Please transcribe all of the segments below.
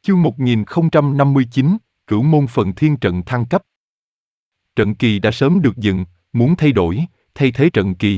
Chương 1059, Cửu môn phần thiên trận thăng cấp. Trận kỳ đã sớm được dựng, muốn thay đổi, thay thế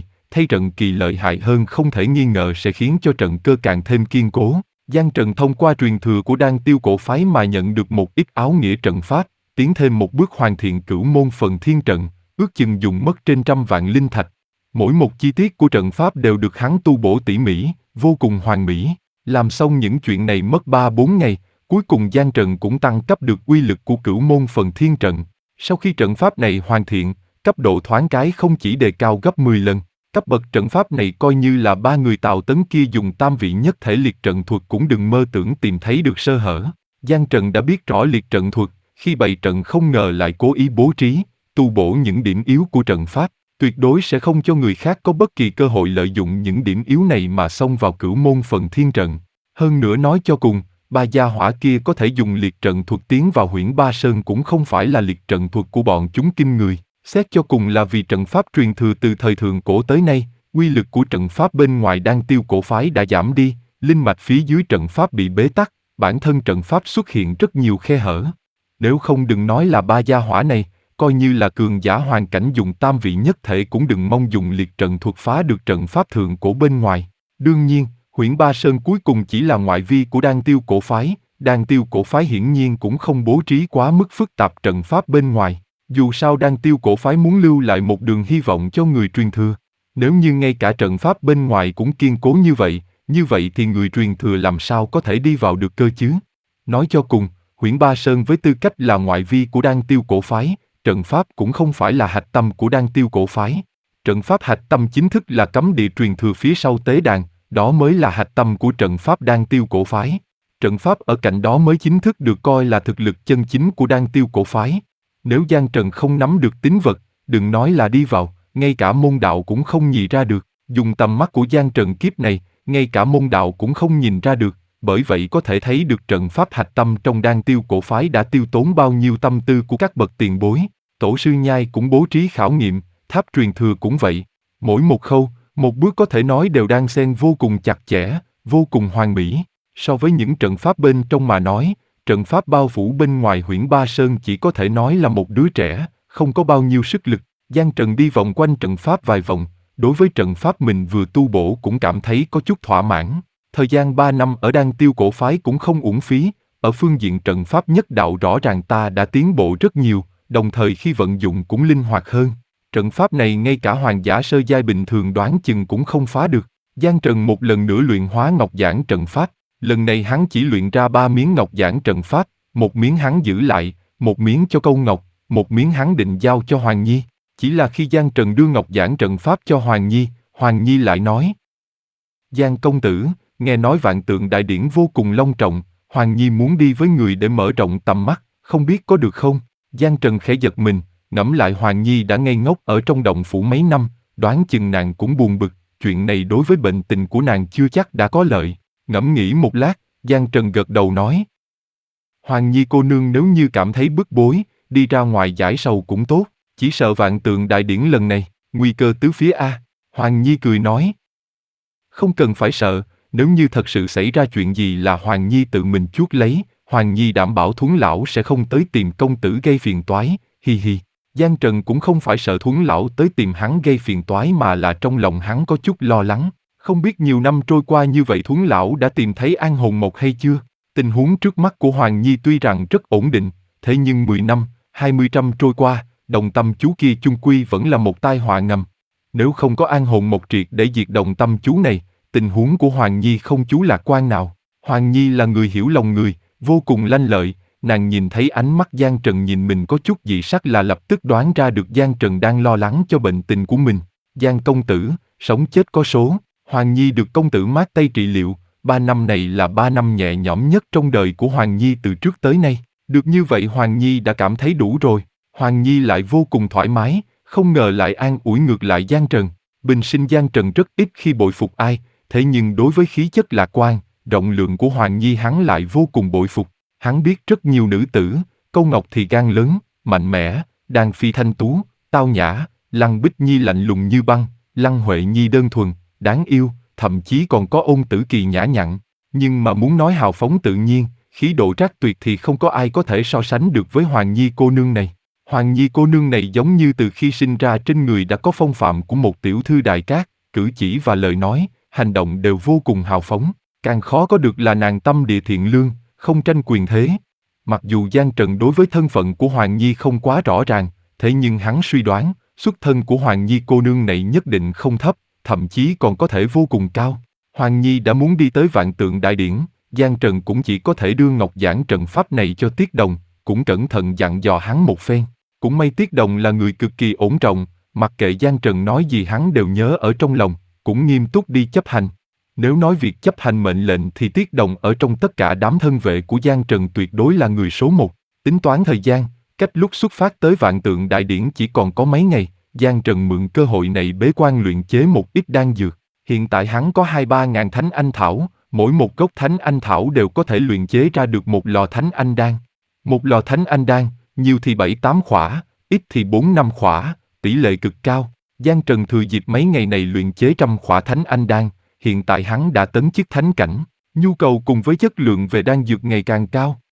trận kỳ lợi hại hơn không thể nghi ngờ sẽ khiến cho trận cơ càng thêm kiên cố. Giang Trần thông qua truyền thừa của Đan Tiêu cổ phái mà nhận được một ít áo nghĩa trận pháp, tiến thêm một bước hoàn thiện cửu môn phần thiên trận, ước chừng dùng mất trên 100 vạn linh thạch. Mỗi một chi tiết của trận pháp đều được hắn tu bổ tỉ mỉ, vô cùng hoàn mỹ. Làm xong những chuyện này mất 3-4 ngày, cuối cùng Giang Trần cũng tăng cấp được uy lực của cửu môn phần thiên trận. Sau khi trận pháp này hoàn thiện, cấp độ thoáng cái không chỉ đề cao gấp 10 lần. Cấp bậc trận pháp này coi như là 3 người Tào Tấn kia dùng tam vị nhất thể liệt trận thuật cũng đừng mơ tưởng tìm thấy được sơ hở. Giang Trần đã biết rõ liệt trận thuật, khi bày trận không ngờ lại cố ý bố trí, tu bổ những điểm yếu của trận pháp, tuyệt đối sẽ không cho người khác có bất kỳ cơ hội lợi dụng những điểm yếu này mà xông vào cửu môn phần thiên trận. Hơn nữa nói cho cùng, ba gia hỏa kia có thể dùng liệt trận thuật tiến vào Huyễn Ba Sơn cũng không phải là liệt trận thuật của bọn chúng kinh người. Xét cho cùng là vì trận pháp truyền thừa từ thời thượng cổ tới nay, uy lực của trận pháp bên ngoài Đan Tiêu cổ phái đã giảm đi, linh mạch phía dưới trận pháp bị bế tắc, bản thân trận pháp xuất hiện rất nhiều khe hở. Nếu không đừng nói là ba gia hỏa này, coi như là cường giả hoàn cảnh dùng tam vị nhất thể cũng đừng mong dùng liệt trận thuật phá được trận pháp thượng cổ bên ngoài. Đương nhiên, Huyễn Ba Sơn cuối cùng chỉ là ngoại vi của Đan Tiêu cổ phái, Đan Tiêu cổ phái hiển nhiên cũng không bố trí quá mức phức tạp trận pháp bên ngoài. Dù sao Đan Tiêu cổ phái muốn lưu lại một đường hy vọng cho người truyền thừa. Nếu như ngay cả trận pháp bên ngoài cũng kiên cố như vậy thì người truyền thừa làm sao có thể đi vào được cơ chứ? Nói cho cùng, Huyễn Ba Sơn với tư cách là ngoại vi của Đan Tiêu cổ phái, trận pháp cũng không phải là hạch tâm của Đan Tiêu cổ phái. Trận pháp hạch tâm chính thức là cấm địa truyền thừa phía sau tế đàn, đó mới là hạch tâm của trận pháp Đan Tiêu cổ phái. Trận pháp ở cạnh đó mới chính thức được coi là thực lực chân chính của Đan Tiêu cổ phái. Nếu Giang Trần không nắm được tín vật, đừng nói là đi vào, ngay cả môn đạo cũng không nhìn ra được. Dùng tầm mắt của Giang Trần kiếp này, ngay cả môn đạo cũng không nhìn ra được, bởi vậy có thể thấy được trận pháp hạch tâm trong Đan Tiêu cổ phái đã tiêu tốn bao nhiêu tâm tư của các bậc tiền bối. Tổ sư Nhai cũng bố trí khảo nghiệm, tháp truyền thừa cũng vậy. Mỗi một khâu, một bước có thể nói đều đan xen vô cùng chặt chẽ, vô cùng hoàn mỹ. So với những trận pháp bên trong mà nói, trận pháp bao phủ bên ngoài Huyễn Ba Sơn chỉ có thể nói là một đứa trẻ, không có bao nhiêu sức lực. Giang Trần đi vòng quanh trận pháp vài vòng, đối với trận pháp mình vừa tu bổ cũng cảm thấy có chút thỏa mãn. Thời gian 3 năm ở Đan Tiêu cổ phái cũng không uổng phí, ở phương diện trận pháp nhất đạo rõ ràng ta đã tiến bộ rất nhiều, đồng thời khi vận dụng cũng linh hoạt hơn. Trận pháp này ngay cả hoàng giả sơ giai bình thường đoán chừng cũng không phá được. Giang Trần một lần nữa luyện hóa ngọc giản trận pháp. Lần này hắn chỉ luyện ra 3 miếng ngọc giản trận pháp, một miếng hắn giữ lại, một miếng cho Câu Ngọc, một miếng hắn định giao cho Hoàng Nhi. Chỉ là khi Giang Trần đưa ngọc giản trận pháp cho Hoàng Nhi lại nói: Giang công tử, nghe nói vạn tượng đại điển vô cùng long trọng, Hoàng Nhi muốn đi với người để mở rộng tầm mắt, không biết có được không? Giang Trần khẽ giật mình, ngẫm lại Hoàng Nhi đã ngây ngốc ở trong động phủ mấy năm, đoán chừng nàng cũng buồn bực, chuyện này đối với bệnh tình của nàng chưa chắc đã có lợi. Ngẫm nghĩ một lát, Giang Trần gật đầu nói: Hoàng Nhi cô nương nếu như cảm thấy bức bối, đi ra ngoài giải sầu cũng tốt, chỉ sợ vạn tượng đại điển lần này, nguy cơ tứ phía a. Hoàng Nhi cười nói: Không cần phải sợ, nếu như thật sự xảy ra chuyện gì là Hoàng Nhi tự mình chuốc lấy, Hoàng Nhi đảm bảo Thuấn lão sẽ không tới tìm công tử gây phiền toái, hi hi. Giang Trần cũng không phải sợ Thuấn lão tới tìm hắn gây phiền toái mà là trong lòng hắn có chút lo lắng. Không biết nhiều năm trôi qua như vậy Thuấn lão đã tìm thấy an hồn mộc hay chưa? Tình huống trước mắt của Hoàng Nhi tuy rằng rất ổn định, thế nhưng 10 năm, 20 năm trôi qua, đồng tâm chú kia chung quy vẫn là một tai họa ngầm. Nếu không có an hồn mộc triệt để diệt đồng tâm chú này, tình huống của Hoàng Nhi không chú lạc quan nào. Hoàng Nhi là người hiểu lòng người, vô cùng lanh lợi, nàng nhìn thấy ánh mắt Giang Trần nhìn mình có chút dị sắc là lập tức đoán ra được Giang Trần đang lo lắng cho bệnh tình của mình. Giang công tử, sống chết có số. Hoàng Nhi được công tử mát tay trị liệu, 3 năm này là 3 năm nhẹ nhõm nhất trong đời của Hoàng Nhi từ trước tới nay. Được như vậy Hoàng Nhi đã cảm thấy đủ rồi. Hoàng Nhi lại vô cùng thoải mái, không ngờ lại an ủi ngược lại Giang Trần. Bình sinh Giang Trần rất ít khi bội phục ai, thế nhưng đối với khí chất lạc quan, rộng lượng của Hoàng Nhi hắn lại vô cùng bội phục. Hắn biết rất nhiều nữ tử, Câu Ngọc thì gan lớn, mạnh mẽ, Đan Phi thanh tú, tao nhã, Lăng Bích Nhi lạnh lùng như băng, Lăng Huệ Nhi đơn thuần, đáng yêu, thậm chí còn có Ôn Tử Kỳ nhã nhặn. Nhưng mà muốn nói hào phóng tự nhiên, Khí độ trác tuyệt thì không có ai có thể so sánh được với Hoàng Nhi cô nương này. Hoàng Nhi cô nương này giống như từ khi sinh ra trên người đã có phong phạm của một tiểu thư đại cát, cử chỉ và lời nói, hành động đều vô cùng hào phóng. Càng khó có được là nàng tâm địa thiện lương, không tranh quyền thế. Mặc dù Giang Trần đối với thân phận của Hoàng Nhi không quá rõ ràng, thế nhưng hắn suy đoán, xuất thân của Hoàng Nhi cô nương này nhất định không thấp, thậm chí còn có thể vô cùng cao. Hoàng Nhi đã muốn đi tới Vạn Tượng Đại Điển, Giang Trần cũng chỉ có thể đưa ngọc giảng trận pháp này cho Tiết Đồng, cũng cẩn thận dặn dò hắn một phen. Cũng may Tiết Đồng là người cực kỳ ổn trọng, mặc kệ Giang Trần nói gì hắn đều nhớ ở trong lòng, cũng nghiêm túc đi chấp hành. Nếu nói việc chấp hành mệnh lệnh thì Tiết Đồng ở trong tất cả đám thân vệ của Giang Trần tuyệt đối là người số một. Tính toán thời gian, cách lúc xuất phát tới Vạn Tượng Đại Điển chỉ còn có mấy ngày, Giang Trần mượn cơ hội này bế quan luyện chế một ít đan dược. Hiện tại hắn có 2-3 ngàn thánh anh thảo, mỗi một gốc thánh anh thảo đều có thể luyện chế ra được một lò thánh anh đan. Một lò thánh anh đan, nhiều thì 7-8 khỏa, ít thì 4-5 khỏa, tỷ lệ cực cao. Giang Trần thừa dịp mấy ngày này luyện chế 100 khỏa thánh anh đan, hiện tại hắn đã tấn chức thánh cảnh, nhu cầu cùng với chất lượng về đan dược ngày càng cao.